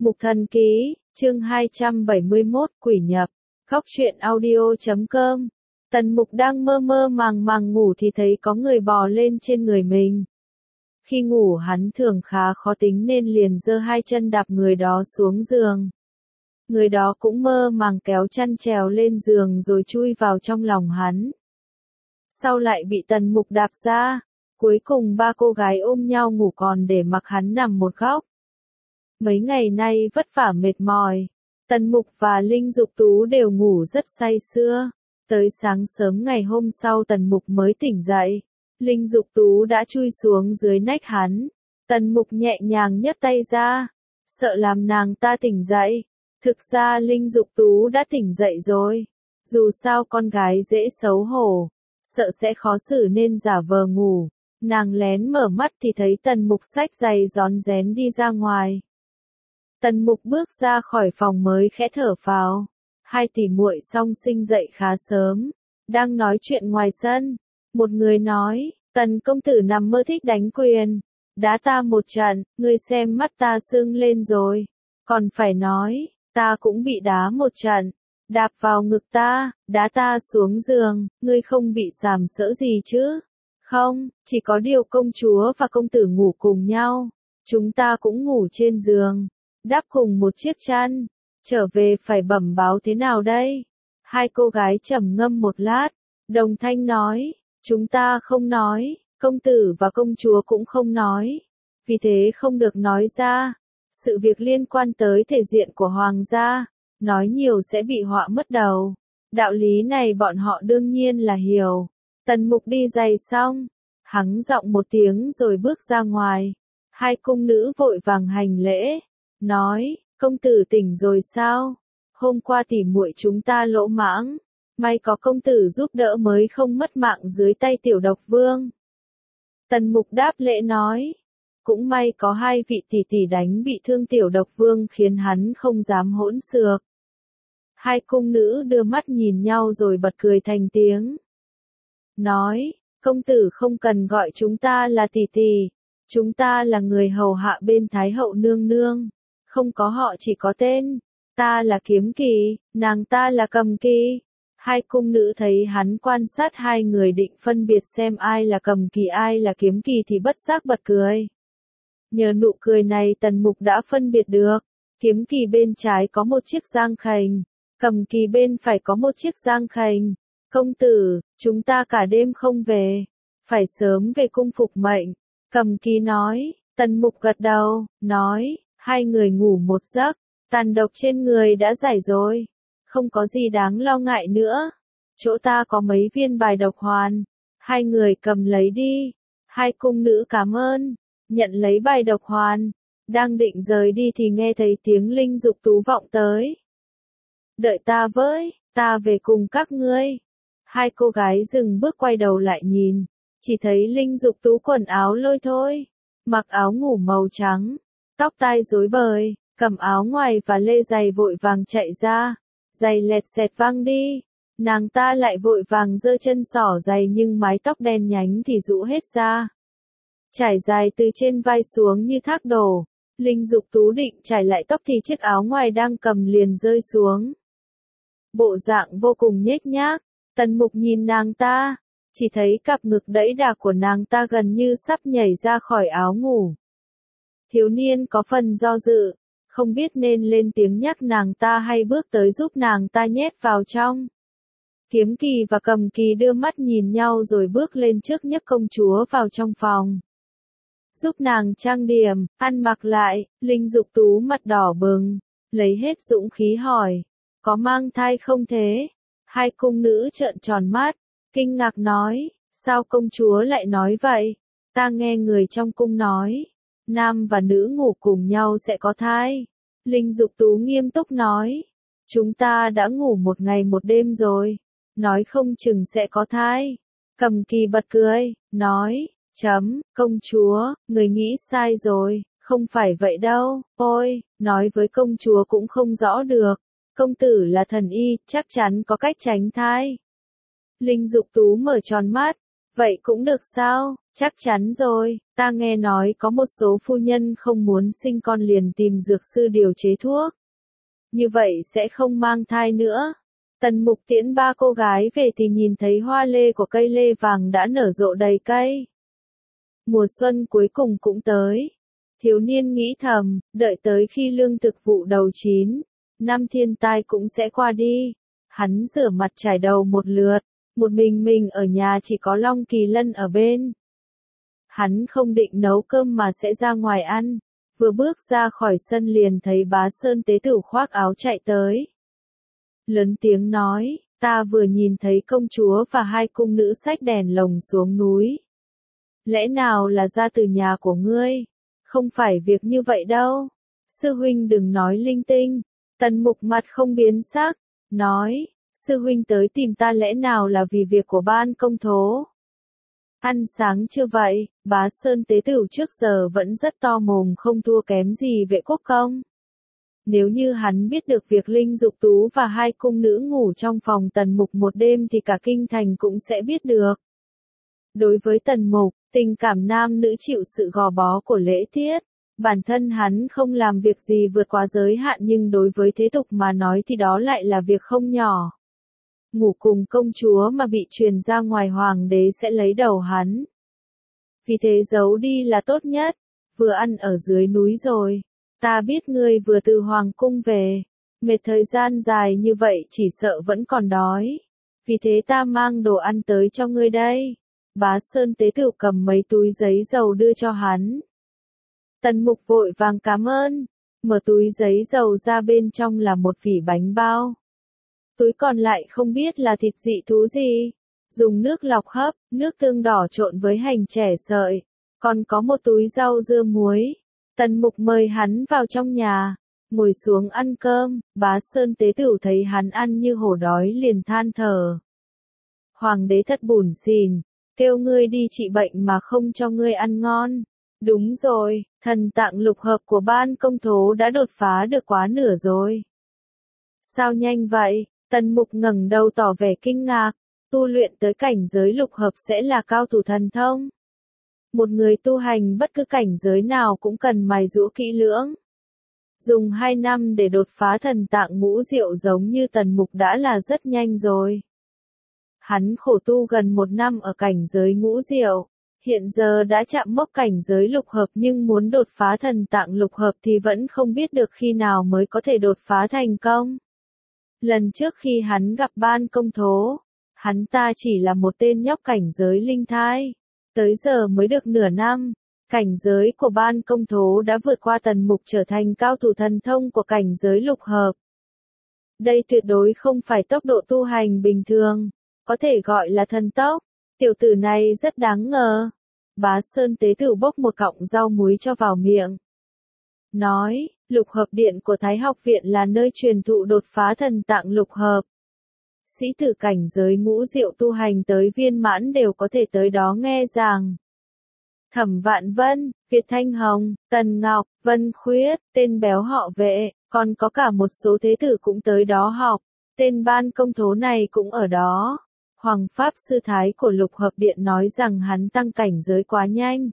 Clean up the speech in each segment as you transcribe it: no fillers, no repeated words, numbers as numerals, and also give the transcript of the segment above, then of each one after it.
Mục Thần Ký, chương 271, Quỷ Nhập, Góc truyện audio.com. Tần Mục đang mơ mơ màng màng ngủ thì thấy có người bò lên trên người mình. Khi ngủ hắn thường khá khó tính nên liền giơ hai chân đạp người đó xuống giường. Người đó cũng mơ màng kéo chăn trèo lên giường rồi chui vào trong lòng hắn. Sau lại bị Tần Mục đạp ra, cuối cùng ba cô gái ôm nhau ngủ còn để mặc hắn nằm một góc. Mấy ngày nay vất vả mệt mỏi, Tần Mục và Linh Dục Tú đều ngủ rất say sưa. Tới sáng sớm ngày hôm sau Tần Mục mới tỉnh dậy, Linh Dục Tú đã chui xuống dưới nách hắn. Tần Mục nhẹ nhàng nhấc tay ra, sợ làm nàng ta tỉnh dậy. Thực ra Linh Dục Tú đã tỉnh dậy rồi, dù sao con gái dễ xấu hổ, sợ sẽ khó xử nên giả vờ ngủ. Nàng lén mở mắt thì thấy Tần Mục xách giày rón rén đi ra ngoài. Tần Mục bước ra khỏi phòng mới khẽ thở phào. Hai tỷ muội song sinh dậy khá sớm, đang nói chuyện ngoài sân. Một người nói, Tần công tử nằm mơ thích đánh quyền, đá ta một trận, ngươi xem mắt ta sưng lên rồi. Còn phải nói, ta cũng bị đá một trận, đạp vào ngực ta, đá ta xuống giường, ngươi không bị sàm sỡ gì chứ? Không, chỉ có điều công chúa và công tử ngủ cùng nhau, chúng ta cũng ngủ trên giường, đắp cùng một chiếc chăn, trở về phải bẩm báo thế nào đây? Hai cô gái trầm ngâm một lát, đồng thanh nói, chúng ta không nói, công tử và công chúa cũng không nói, vì thế không được nói ra. Sự việc liên quan tới thể diện của hoàng gia, nói nhiều sẽ bị họa mất đầu. Đạo lý này bọn họ đương nhiên là hiểu. Tần Mục đi giày xong, hắng giọng một tiếng rồi bước ra ngoài. Hai cung nữ vội vàng hành lễ, nói, công tử tỉnh rồi sao? Hôm qua tỉ muội chúng ta lỗ mãng, may có công tử giúp đỡ mới không mất mạng dưới tay tiểu độc vương. Tần Mục đáp lễ nói, cũng may có hai vị tỷ tỷ đánh bị thương tiểu độc vương khiến hắn không dám hỗn xược. Hai cung nữ đưa mắt nhìn nhau rồi bật cười thành tiếng. Nói, công tử không cần gọi chúng ta là tỷ tỷ, chúng ta là người hầu hạ bên Thái hậu nương nương, không có họ chỉ có tên, ta là Kiếm Kỳ, nàng ta là Cầm Kỳ. Hai cung nữ thấy hắn quan sát hai người định phân biệt xem ai là Cầm Kỳ ai là Kiếm Kỳ thì bất giác bật cười. Nhờ nụ cười này Tần Mục đã phân biệt được, Kiếm Kỳ bên trái có một chiếc giang khành, Cầm Kỳ bên phải có một chiếc giang khành. Công tử, chúng ta cả đêm không về, phải sớm về cung phục mệnh. Cầm Kỳ nói, Tần Mục gật đầu, nói, hai người ngủ một giấc, tàn độc trên người đã giải rồi, không có gì đáng lo ngại nữa. Chỗ ta có mấy viên bài độc hoàn, hai người cầm lấy đi. Hai cung nữ cảm ơn, nhận lấy bài độc hoàn, đang định rời đi thì nghe thấy tiếng Linh Dục Tú vọng tới. Đợi ta với, ta về cùng các ngươi. Hai cô gái dừng bước quay đầu lại nhìn, chỉ thấy Linh Dục Tú quần áo lôi thôi, mặc áo ngủ màu trắng, tóc tai rối bời, cầm áo ngoài và lê giày vội vàng chạy ra, giày lẹt xẹt văng đi. Nàng ta lại vội vàng giơ chân xỏ giày nhưng mái tóc đen nhánh thì rũ hết ra, trải dài từ trên vai xuống như thác đổ. Linh Dục Tú định trải lại tóc thì chiếc áo ngoài đang cầm liền rơi xuống. Bộ dạng vô cùng nhếch nhác. Tần Mục nhìn nàng ta, chỉ thấy cặp ngực đẫy đà của nàng ta gần như sắp nhảy ra khỏi áo ngủ. Thiếu niên có phần do dự, không biết nên lên tiếng nhắc nàng ta hay bước tới giúp nàng ta nhét vào trong. Kiếm Kỳ và Cầm Kỳ đưa mắt nhìn nhau rồi bước lên trước nhấc công chúa vào trong phòng. Giúp nàng trang điểm, ăn mặc lại. Linh Dục Tú mặt đỏ bừng, lấy hết dũng khí hỏi, có mang thai không thế? Hai cung nữ trợn tròn mắt, kinh ngạc nói, sao công chúa lại nói vậy? Ta nghe người trong cung nói, nam và nữ ngủ cùng nhau sẽ có thai. Linh Dục Tú nghiêm túc nói, chúng ta đã ngủ một ngày một đêm rồi, nói không chừng sẽ có thai. Cầm Kỳ bật cười, nói, công chúa, người nghĩ sai rồi, không phải vậy đâu, ôi, nói với công chúa cũng không rõ được. Công tử là thần y, chắc chắn có cách tránh thai. Linh Dục Tú mở tròn mắt, vậy cũng được sao? Chắc chắn rồi, ta nghe nói có một số phu nhân không muốn sinh con liền tìm dược sư điều chế thuốc. Như vậy sẽ không mang thai nữa. Tần Mục tiễn ba cô gái về thì nhìn thấy hoa lê của cây lê vàng đã nở rộ đầy cây. Mùa xuân cuối cùng cũng tới. Thiếu niên nghĩ thầm, đợi tới khi lương thực vụ đầu chín, năm thiên tai cũng sẽ qua đi. Hắn rửa mặt chải đầu một lượt, một mình ở nhà chỉ có Long Kỳ Lân ở bên. Hắn không định nấu cơm mà sẽ ra ngoài ăn, vừa bước ra khỏi sân liền thấy Bá Sơn tế tử khoác áo chạy tới. Lớn tiếng nói, ta vừa nhìn thấy công chúa và hai cung nữ xách đèn lồng xuống núi. Lẽ nào là ra từ nhà của ngươi? Không phải việc như vậy đâu. Sư huynh đừng nói linh tinh. Tần Mục mặt không biến sắc, nói, sư huynh tới tìm ta lẽ nào là vì việc của ban công thố. Ăn sáng chưa vậy, Bá Sơn tế tử trước giờ vẫn rất to mồm không thua kém gì vệ quốc công. Nếu như hắn biết được việc Linh Dục Tú và hai cung nữ ngủ trong phòng Tần Mục một đêm thì cả kinh thành cũng sẽ biết được. Đối với Tần Mục, tình cảm nam nữ chịu sự gò bó của lễ tiết. Bản thân hắn không làm việc gì vượt quá giới hạn nhưng đối với thế tục mà nói thì đó lại là việc không nhỏ. Ngủ cùng công chúa mà bị truyền ra ngoài hoàng đế sẽ lấy đầu hắn. Vì thế giấu đi là tốt nhất. Vừa ăn ở dưới núi rồi. Ta biết ngươi vừa từ hoàng cung về. Mệt thời gian dài như vậy chỉ sợ vẫn còn đói. Vì thế ta mang đồ ăn tới cho ngươi đây. Bá Sơn tế tử cầm mấy túi giấy dầu đưa cho hắn. Tần Mục vội vàng cảm ơn. Mở túi giấy dầu ra bên trong là một vỉ bánh bao. Túi còn lại không biết là thịt dị thú gì. Dùng nước lọc hấp, nước tương đỏ trộn với hành trẻ sợi. Còn có một túi rau dưa muối. Tần Mục mời hắn vào trong nhà. Ngồi xuống ăn cơm, Bá Sơn tế tử thấy hắn ăn như hổ đói liền than thở. Hoàng đế thật bủn xỉn, kêu ngươi đi trị bệnh mà không cho ngươi ăn ngon. Đúng rồi, thần tạng lục hợp của ban công thố đã đột phá được quá nửa rồi. Sao nhanh vậy? Tần Mục ngẩng đầu tỏ vẻ kinh ngạc, tu luyện tới cảnh giới lục hợp sẽ là cao thủ thần thông. Một người tu hành bất cứ cảnh giới nào cũng cần mài giũa kỹ lưỡng. Dùng 2 năm để đột phá thần tạng ngũ diệu giống như Tần Mục đã là rất nhanh rồi. Hắn khổ tu gần 1 năm ở cảnh giới ngũ diệu, hiện giờ đã chạm mốc cảnh giới lục hợp nhưng muốn đột phá thần tạng lục hợp thì vẫn không biết được khi nào mới có thể đột phá thành công. Lần trước khi hắn gặp ban công thố, hắn ta chỉ là một tên nhóc cảnh giới linh thai, tới giờ mới được nửa năm. Cảnh giới của ban công thố đã vượt qua Tần Mục trở thành cao thủ thần thông của cảnh giới lục hợp. Đây tuyệt đối không phải tốc độ tu hành bình thường, có thể gọi là thần tốc. Tiểu tử này rất đáng ngờ. Bá Sơn tế tử bốc một cọng rau muối cho vào miệng. Nói, lục hợp điện của Thái học viện là nơi truyền thụ đột phá thần tạng lục hợp. Sĩ tử cảnh giới ngũ diệu tu hành tới viên mãn đều có thể tới đó nghe giảng. Thẩm Vạn Vân, Việt Thanh Hồng, Tần Ngọc, Vân Khuyết, tên béo họ Vệ, còn có cả một số thế tử cũng tới đó học. Tên ban công thố này cũng ở đó. Hoàng Pháp Sư Thái của Lục Hợp Điện nói rằng hắn tăng cảnh giới quá nhanh.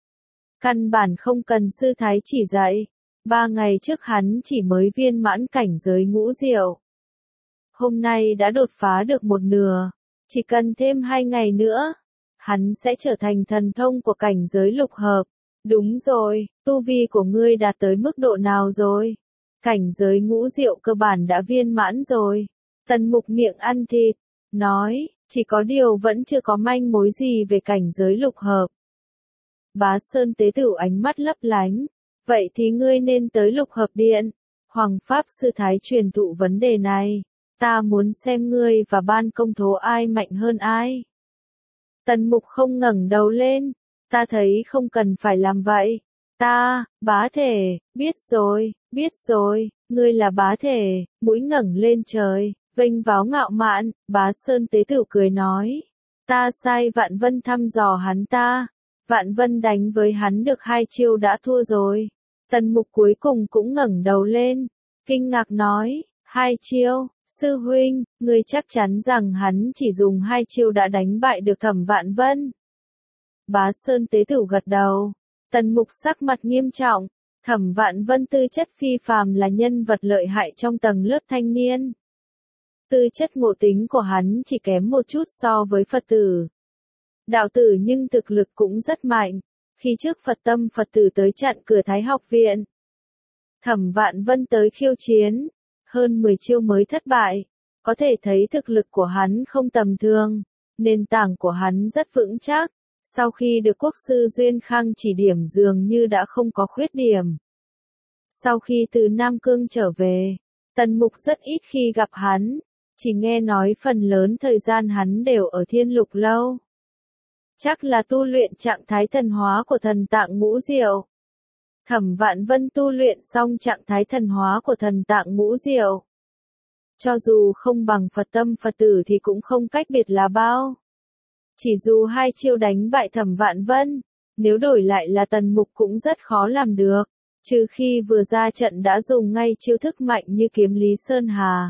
Căn bản không cần Sư Thái chỉ dạy. 3 ngày trước hắn chỉ mới viên mãn cảnh giới ngũ diệu. Hôm nay đã đột phá được 1/2. Chỉ cần thêm 2 ngày nữa, hắn sẽ trở thành thần thông của cảnh giới lục hợp. Đúng rồi, tu vi của ngươi đạt tới mức độ nào rồi? Cảnh giới ngũ diệu cơ bản đã viên mãn rồi. Tần Mục miệng ăn thịt, nói, chỉ có điều vẫn chưa có manh mối gì về cảnh giới lục hợp. Bá Sơn tế tử ánh mắt lấp lánh, vậy thì ngươi nên tới lục hợp điện. Hoàng Pháp Sư Thái truyền thụ vấn đề này, ta muốn xem ngươi và ban công thố ai mạnh hơn ai. Tần Mục không ngẩng đầu lên, ta thấy không cần phải làm vậy. Ta, bá thể, biết rồi, ngươi là bá thể, mũi ngẩng lên trời, vênh váo ngạo mạn, Bá Sơn tế tử cười nói. Ta sai Vạn Vân thăm dò hắn ta. Vạn Vân đánh với hắn được 2 chiêu đã thua rồi. Tần Mục cuối cùng cũng ngẩng đầu lên, kinh ngạc nói, 2 chiêu, sư huynh, ngươi chắc chắn rằng hắn chỉ dùng 2 chiêu đã đánh bại được Thẩm Vạn Vân. Bá Sơn Tế Tửu gật đầu. Tần Mục sắc mặt nghiêm trọng. Thẩm Vạn Vân tư chất phi phàm là nhân vật lợi hại trong tầng lớp thanh niên. Tư chất ngộ tính của hắn chỉ kém một chút so với Phật tử. Đạo tử nhưng thực lực cũng rất mạnh. Khi trước Phật tâm Phật tử tới chặn cửa Thái học viện. Thẩm Vạn Vân tới khiêu chiến. Hơn 10 chiêu mới thất bại. Có thể thấy thực lực của hắn không tầm thường. Nền tảng của hắn rất vững chắc. Sau khi được quốc sư Duyên Khang chỉ điểm dường như đã không có khuyết điểm. Sau khi từ Nam Cương trở về, Tần Mục rất ít khi gặp hắn. Chỉ nghe nói phần lớn thời gian hắn đều ở Thiên Lục Lâu. Chắc là tu luyện trạng thái thần hóa của thần tạng ngũ diệu. Thẩm Vạn Vân tu luyện xong trạng thái thần hóa của thần tạng ngũ diệu. Cho dù không bằng Phật tâm Phật tử thì cũng không cách biệt là bao. Chỉ dù 2 chiêu đánh bại Thẩm Vạn Vân, nếu đổi lại là Tần Mục cũng rất khó làm được, trừ khi vừa ra trận đã dùng ngay chiêu thức mạnh như kiếm Lý Sơn Hà.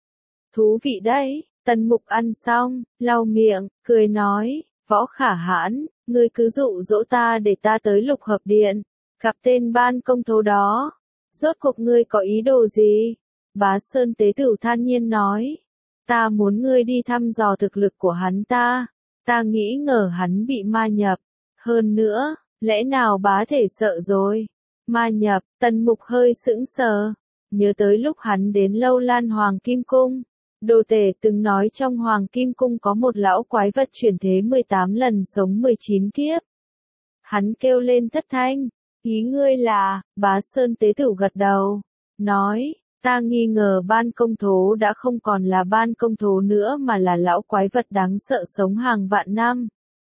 Thú vị đấy, Tần Mục ăn xong, lau miệng, cười nói, Võ Khả Hãn, ngươi cứ dụ dỗ ta để ta tới Lục Hợp Điện, gặp tên ban công thố đó. Rốt cuộc ngươi có ý đồ gì? Bá Sơn Tế Tửu than nhiên nói, ta muốn ngươi đi thăm dò thực lực của hắn ta. Ta nghĩ ngờ hắn bị ma nhập. Hơn nữa, lẽ nào bá thể sợ rồi? Ma nhập, Tần Mục hơi sững sờ. Nhớ tới lúc hắn đến Lâu Lan Hoàng Kim Cung. Đồ Tể từng nói trong Hoàng Kim Cung có một lão quái vật chuyển thế 18 lần sống 19 kiếp. Hắn kêu lên thất thanh. Ý ngươi là, Bá Sơn Tế Tửu gật đầu. Nói, ta nghi ngờ ban công thố đã không còn là ban công thố nữa mà là lão quái vật đáng sợ sống hàng vạn năm.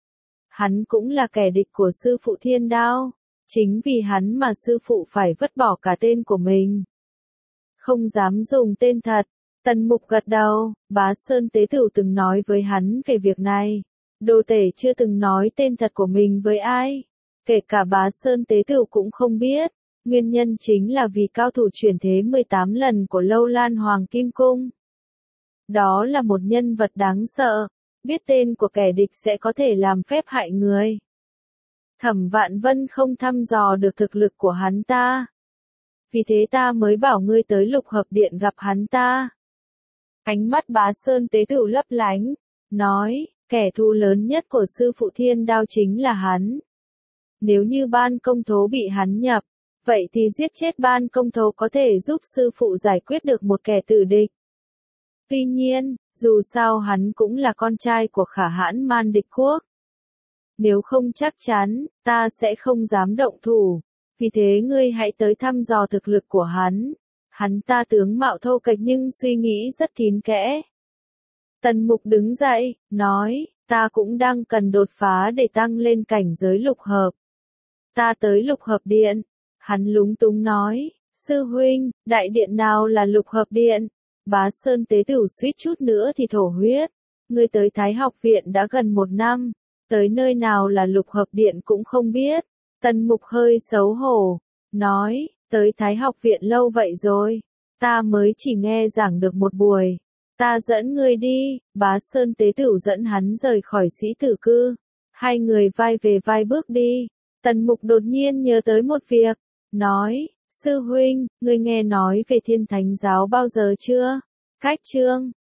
Hắn cũng là kẻ địch của sư phụ Thiên Đao. Chính vì hắn mà sư phụ phải vứt bỏ cả tên của mình. Không dám dùng tên thật. Tần Mục gật đầu. Bá Sơn Tế Tửu từng nói với hắn về việc này. Đồ Tể chưa từng nói tên thật của mình với ai. Kể cả Bá Sơn Tế Tửu cũng không biết. Nguyên nhân chính là vì cao thủ chuyển thế 18 lần của Lâu Lan Hoàng Kim Cung. Đó là một nhân vật đáng sợ, biết tên của kẻ địch sẽ có thể làm phép hại người. Thẩm Vạn Vân không thăm dò được thực lực của hắn ta. Vì thế ta mới bảo ngươi tới Lục Hợp Điện gặp hắn ta. Ánh mắt Bá Sơn Tế Tửu lấp lánh, nói, kẻ thù lớn nhất của sư phụ Thiên Đao chính là hắn. Nếu như ban công thố bị hắn nhập, vậy thì giết chết ban công thố có thể giúp sư phụ giải quyết được một kẻ tử địch. Tuy nhiên, dù sao hắn cũng là con trai của Khả Hãn Man Địch Quốc. Nếu không chắc chắn, ta sẽ không dám động thủ. Vì thế ngươi hãy tới thăm dò thực lực của hắn. Hắn ta tướng mạo thô kệch nhưng suy nghĩ rất kín kẽ. Tần Mục đứng dậy, nói, ta cũng đang cần đột phá để tăng lên cảnh giới lục hợp. Ta tới Lục Hợp Điện. Hắn lúng túng nói, sư huynh, đại điện nào là Lục Hợp Điện? Bá Sơn Tế Tửu suýt chút nữa thì thổ huyết. Ngươi tới Thái học viện đã gần 1 năm, tới nơi nào là Lục Hợp Điện cũng không biết. Tần Mục hơi xấu hổ, nói, tới Thái học viện lâu vậy rồi, ta mới chỉ nghe giảng được một buổi. Ta dẫn ngươi đi. Bá Sơn Tế Tửu dẫn hắn rời khỏi sĩ tử cư. Hai người vai về vai bước đi. Tần Mục đột nhiên nhớ tới một việc, nói, sư huynh, ngươi nghe nói về Thiên Thánh giáo bao giờ chưa? Cách chương